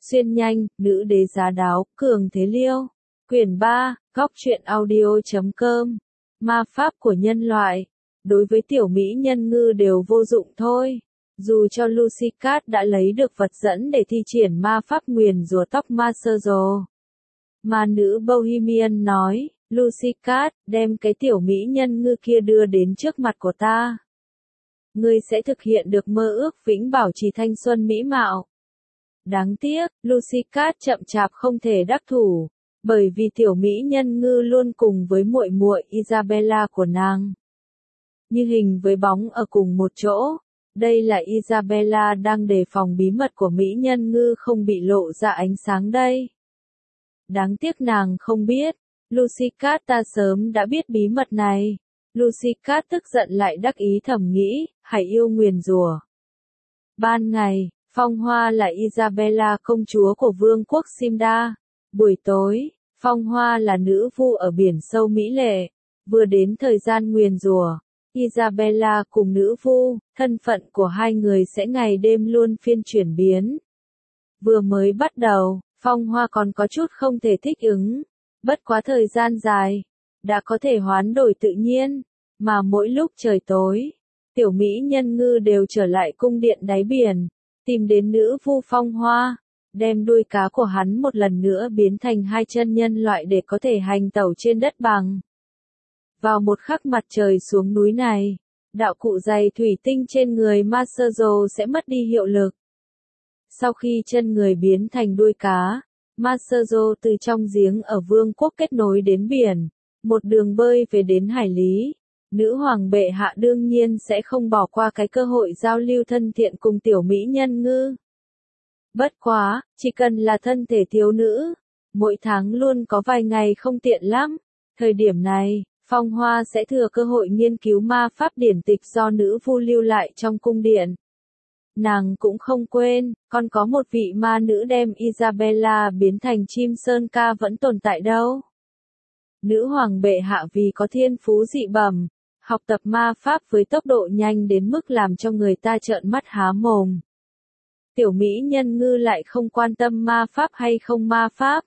Xuyên nhanh, nữ đế giá đáo, cường thế liêu. Quyển 3, góc truyện audio.com. Ma pháp của nhân loại. Đối với tiểu mỹ nhân ngư đều vô dụng thôi. Dù cho Lucy Cat đã lấy được vật dẫn để thi triển ma pháp nguyền rủa tóc Maserzo. Ma nữ Bohemian nói, Lucy Cat, đem cái tiểu mỹ nhân ngư kia đưa đến trước mặt của ta. Ngươi sẽ thực hiện được mơ ước vĩnh bảo trì thanh xuân mỹ mạo. Đáng tiếc, Lucy Cat chậm chạp không thể đắc thủ, bởi vì tiểu mỹ nhân ngư luôn cùng với muội muội Isabella của nàng. Như hình với bóng ở cùng một chỗ, đây là Isabella đang đề phòng bí mật của mỹ nhân ngư không bị lộ ra ánh sáng đây. Đáng tiếc nàng không biết, Lucy Cat ta sớm đã biết bí mật này. Lucy Cat tức giận lại đắc ý thầm nghĩ, hãy yêu nguyền rủa. Ban ngày, Phong Hoa là Isabella công chúa của vương quốc Simda. Buổi tối, Phong Hoa là nữ vu ở biển sâu mỹ lệ. Vừa đến thời gian nguyền rủa, Isabella cùng nữ vu, thân phận của hai người sẽ ngày đêm luôn phiên chuyển biến. Vừa mới bắt đầu, Phong Hoa còn có chút không thể thích ứng. Bất quá thời gian dài, đã có thể hoán đổi tự nhiên, mà mỗi lúc trời tối, tiểu mỹ nhân ngư đều trở lại cung điện đáy biển, tìm đến nữ vu Phong Hoa, đem đuôi cá của hắn một lần nữa biến thành hai chân nhân loại để có thể hành tẩu trên đất bằng. Vào một khắc mặt trời xuống núi này, đạo cụ giày thủy tinh trên người Maserzo sẽ mất đi hiệu lực. Sau khi chân người biến thành đuôi cá, Maserzo từ trong giếng ở vương quốc kết nối đến biển, một đường bơi về đến hải lý. Nữ hoàng bệ hạ đương nhiên sẽ không bỏ qua cái cơ hội giao lưu thân thiện cùng tiểu mỹ nhân ngư. Bất quá, chỉ cần là thân thể thiếu nữ, mỗi tháng luôn có vài ngày không tiện lắm. Thời điểm này, Phong Hoa sẽ thừa cơ hội nghiên cứu ma pháp điển tịch do nữ vu lưu lại trong cung điện. Nàng cũng không quên, còn có một vị ma nữ đem Isabella biến thành chim sơn ca vẫn tồn tại đâu. Nữ hoàng bệ hạ vì có thiên phú dị bẩm, học tập ma pháp với tốc độ nhanh đến mức làm cho người ta trợn mắt há mồm. Tiểu mỹ nhân ngư lại không quan tâm ma pháp hay không ma pháp.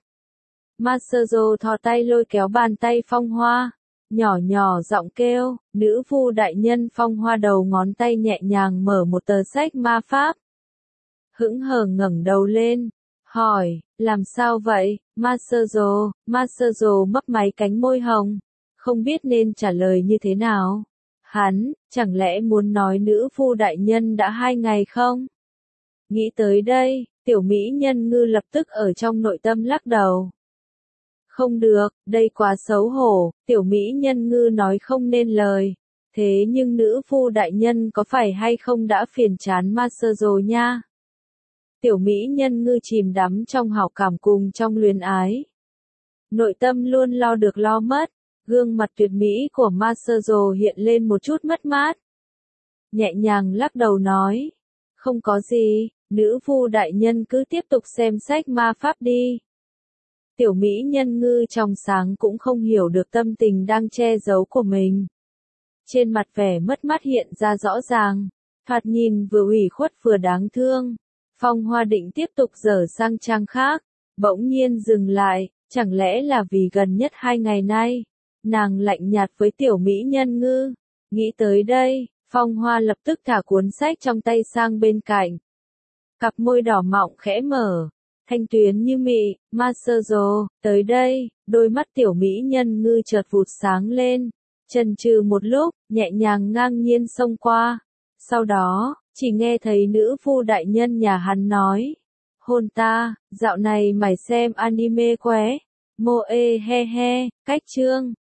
Maserzo thò tay lôi kéo bàn tay Phong Hoa, nhỏ nhỏ giọng kêu, nữ vu đại nhân. Phong Hoa đầu ngón tay nhẹ nhàng mở một tờ sách ma pháp. Hững hờ ngẩng đầu lên, hỏi, làm sao vậy, Maserzo mấp máy cánh môi hồng, không biết nên trả lời như thế nào. Hắn, chẳng lẽ muốn nói nữ vu đại nhân đã 2 ngày không? Nghĩ tới đây, tiểu mỹ nhân ngư lập tức ở trong nội tâm lắc đầu. Không được, đây quá xấu hổ, tiểu mỹ nhân ngư nói không nên lời. Thế nhưng nữ vu đại nhân có phải hay không đã phiền chán Maserzo nha? Tiểu mỹ nhân ngư chìm đắm trong hảo cảm cùng trong luyến ái. Nội tâm luôn lo được lo mất, gương mặt tuyệt mỹ của Maserzo hiện lên một chút mất mát. Nhẹ nhàng lắc đầu nói, không có gì, nữ vu đại nhân cứ tiếp tục xem sách ma pháp đi. Tiểu mỹ nhân ngư trong sáng cũng không hiểu được tâm tình đang che giấu của mình. Trên mặt vẻ mất mát hiện ra rõ ràng, thoạt nhìn vừa ủy khuất vừa đáng thương. Phong Hoa định tiếp tục dở sang trang khác, bỗng nhiên dừng lại, chẳng lẽ là vì gần nhất 2 ngày nay, nàng lạnh nhạt với tiểu mỹ nhân ngư. Nghĩ tới đây, Phong Hoa lập tức thả cuốn sách trong tay sang bên cạnh. Cặp môi đỏ mọng khẽ mở, thanh tuyến như mị, Maserzo, tới đây, đôi mắt tiểu mỹ nhân ngư chợt vụt sáng lên, chần chừ một lúc, nhẹ nhàng ngang nhiên xông qua. Sau đó, chỉ nghe thấy nữ vu đại nhân nhà hắn nói, hôn ta, dạo này mày xem anime qué, moe he he, cách chương.